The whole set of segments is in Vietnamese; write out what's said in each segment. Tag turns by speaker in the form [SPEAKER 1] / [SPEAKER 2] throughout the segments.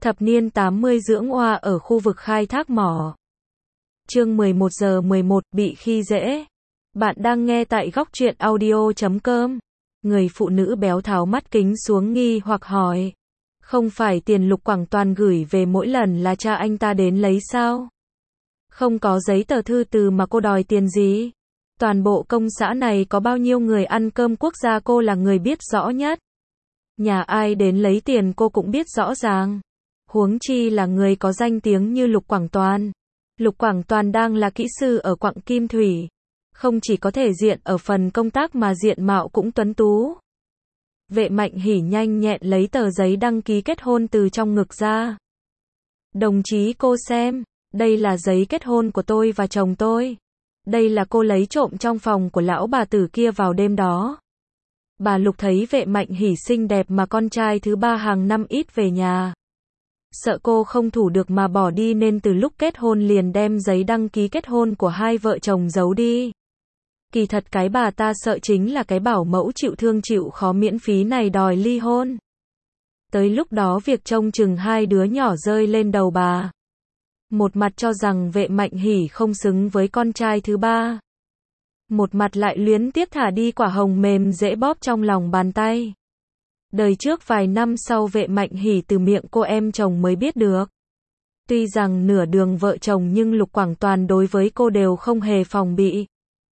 [SPEAKER 1] Thập niên 80 dưỡng oa ở khu vực khai thác mỏ. Chương 11 giờ 11 bị khi dễ. Bạn đang nghe tại góc truyện audio.com. Người phụ nữ béo tháo mắt kính xuống nghi hoặc hỏi. Không phải tiền Lục Quảng Toàn gửi về mỗi lần là cha anh ta đến lấy sao? Không có giấy tờ thư từ mà cô đòi tiền gì? Toàn bộ công xã này có bao nhiêu người ăn cơm quốc gia cô là người biết rõ nhất. Nhà ai đến lấy tiền cô cũng biết rõ ràng. Huống chi là người có danh tiếng như Lục Quảng Toàn. Lục Quảng Toàn đang là kỹ sư ở quặng Kim Thủy. Không chỉ có thể diện ở phần công tác mà diện mạo cũng tuấn tú. Vệ Mạnh Hỉ nhanh nhẹn lấy tờ giấy đăng ký kết hôn từ trong ngực ra. Đồng chí cô xem, đây là giấy kết hôn của tôi và chồng tôi. Đây là cô lấy trộm trong phòng của lão bà tử kia vào đêm đó. Bà Lục thấy Vệ Mạnh Hỉ xinh đẹp mà con trai thứ ba hàng năm ít về nhà. Sợ cô không thủ được mà bỏ đi nên từ lúc kết hôn liền đem giấy đăng ký kết hôn của hai vợ chồng giấu đi. Kỳ thật cái bà ta sợ chính là cái bảo mẫu chịu thương chịu khó miễn phí này đòi ly hôn. Tới lúc đó việc trông chừng hai đứa nhỏ rơi lên đầu bà. Một mặt cho rằng Vệ Mạnh Hỉ không xứng với con trai thứ ba. Một mặt lại luyến tiếc thả đi quả hồng mềm dễ bóp trong lòng bàn tay. Đời trước vài năm sau Vệ Mạnh Hỉ từ miệng cô em chồng mới biết được. Tuy rằng nửa đường vợ chồng nhưng Lục Quảng Toàn đối với cô đều không hề phòng bị.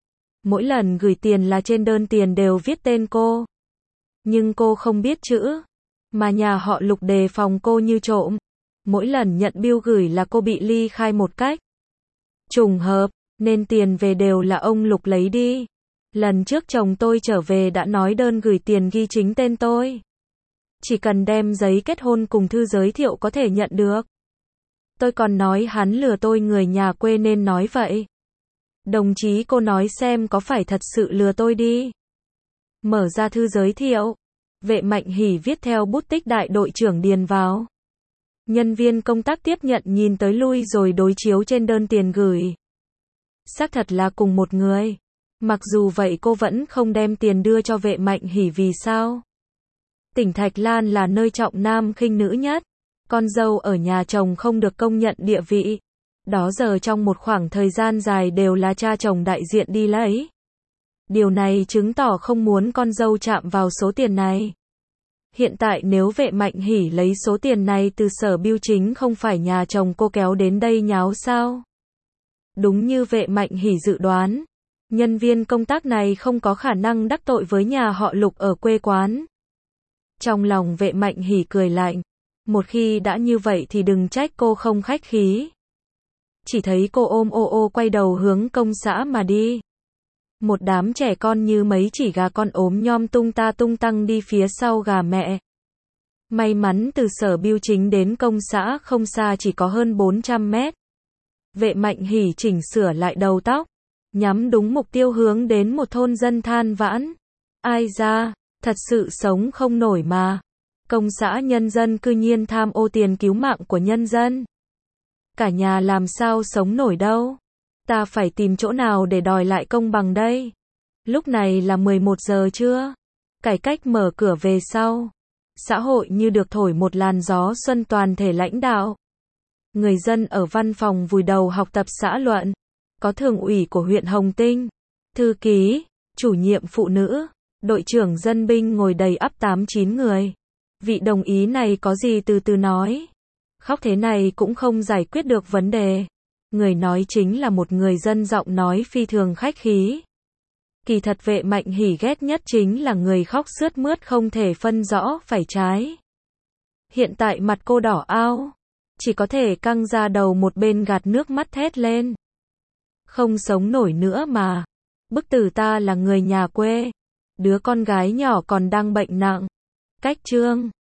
[SPEAKER 1] Mỗi lần gửi tiền là trên đơn tiền đều viết tên cô. Nhưng cô không biết chữ. Mà nhà họ Lục đề phòng cô như trộm. Mỗi lần nhận bill gửi là cô bị ly khai một cách trùng hợp, nên tiền về đều là ông Lục lấy đi. Lần trước chồng tôi trở về đã nói đơn gửi tiền ghi chính tên tôi. Chỉ cần đem giấy kết hôn cùng thư giới thiệu có thể nhận được. Tôi còn nói hắn lừa tôi người nhà quê nên nói vậy. Đồng chí cô nói xem có phải thật sự lừa tôi đi. Mở ra thư giới thiệu. Vệ Mạnh Hỉ viết theo bút tích đại đội trưởng điền vào. Nhân viên công tác tiếp nhận nhìn tới lui rồi đối chiếu trên đơn tiền gửi. Xác thật là cùng một người. Mặc dù vậy cô vẫn không đem tiền đưa cho Vệ Mạnh Hỉ vì sao? Tỉnh Thạch Lan là nơi trọng nam khinh nữ nhất. Con dâu ở nhà chồng không được công nhận địa vị. Đó giờ trong một khoảng thời gian dài đều là cha chồng đại diện đi lấy. Điều này chứng tỏ không muốn con dâu chạm vào số tiền này. Hiện tại nếu Vệ Mạnh Hỉ lấy số tiền này từ sở bưu chính không phải nhà chồng cô kéo đến đây nháo sao? Đúng như Vệ Mạnh Hỉ dự đoán. Nhân viên công tác này không có khả năng đắc tội với nhà họ Lục ở quê quán. Trong lòng Vệ Mạnh Hỉ cười lạnh. Một khi đã như vậy thì đừng trách cô không khách khí. Chỉ thấy cô ôm ô quay đầu hướng công xã mà đi. Một đám trẻ con như mấy chỉ gà con ốm nhom tung ta tung tăng đi phía sau gà mẹ. May mắn từ sở bưu chính đến công xã không xa chỉ có hơn 400 mét. Vệ Mạnh Hỉ chỉnh sửa lại đầu tóc. Nhắm đúng mục tiêu hướng đến một thôn dân than vãn. Ai ra, thật sự sống không nổi mà. Công xã nhân dân cư nhiên tham ô tiền cứu mạng của nhân dân. Cả nhà làm sao sống nổi đâu. Ta phải tìm chỗ nào để đòi lại công bằng đây. Lúc này là 11 giờ trưa. Cải cách mở cửa về sau. Xã hội như được thổi một làn gió xuân toàn thể lãnh đạo. Người dân ở văn phòng vùi đầu học tập xã luận. Có thường ủy của huyện Hồng Tinh, thư ký, chủ nhiệm phụ nữ, đội trưởng dân binh ngồi đầy ắp 8-9 người. Vị đồng ý này có gì từ từ nói. Khóc thế này cũng không giải quyết được vấn đề. Người nói chính là một người dân giọng nói phi thường khách khí. Kỳ thật Vệ Mạnh Hỉ ghét nhất chính là người khóc sướt mướt không thể phân rõ phải trái. Hiện tại mặt cô đỏ ao. Chỉ có thể căng ra đầu một bên gạt nước mắt thét lên. Không sống nổi nữa mà. Bức tử ta là người nhà quê. Đứa con gái nhỏ còn đang bệnh nặng. Cách chương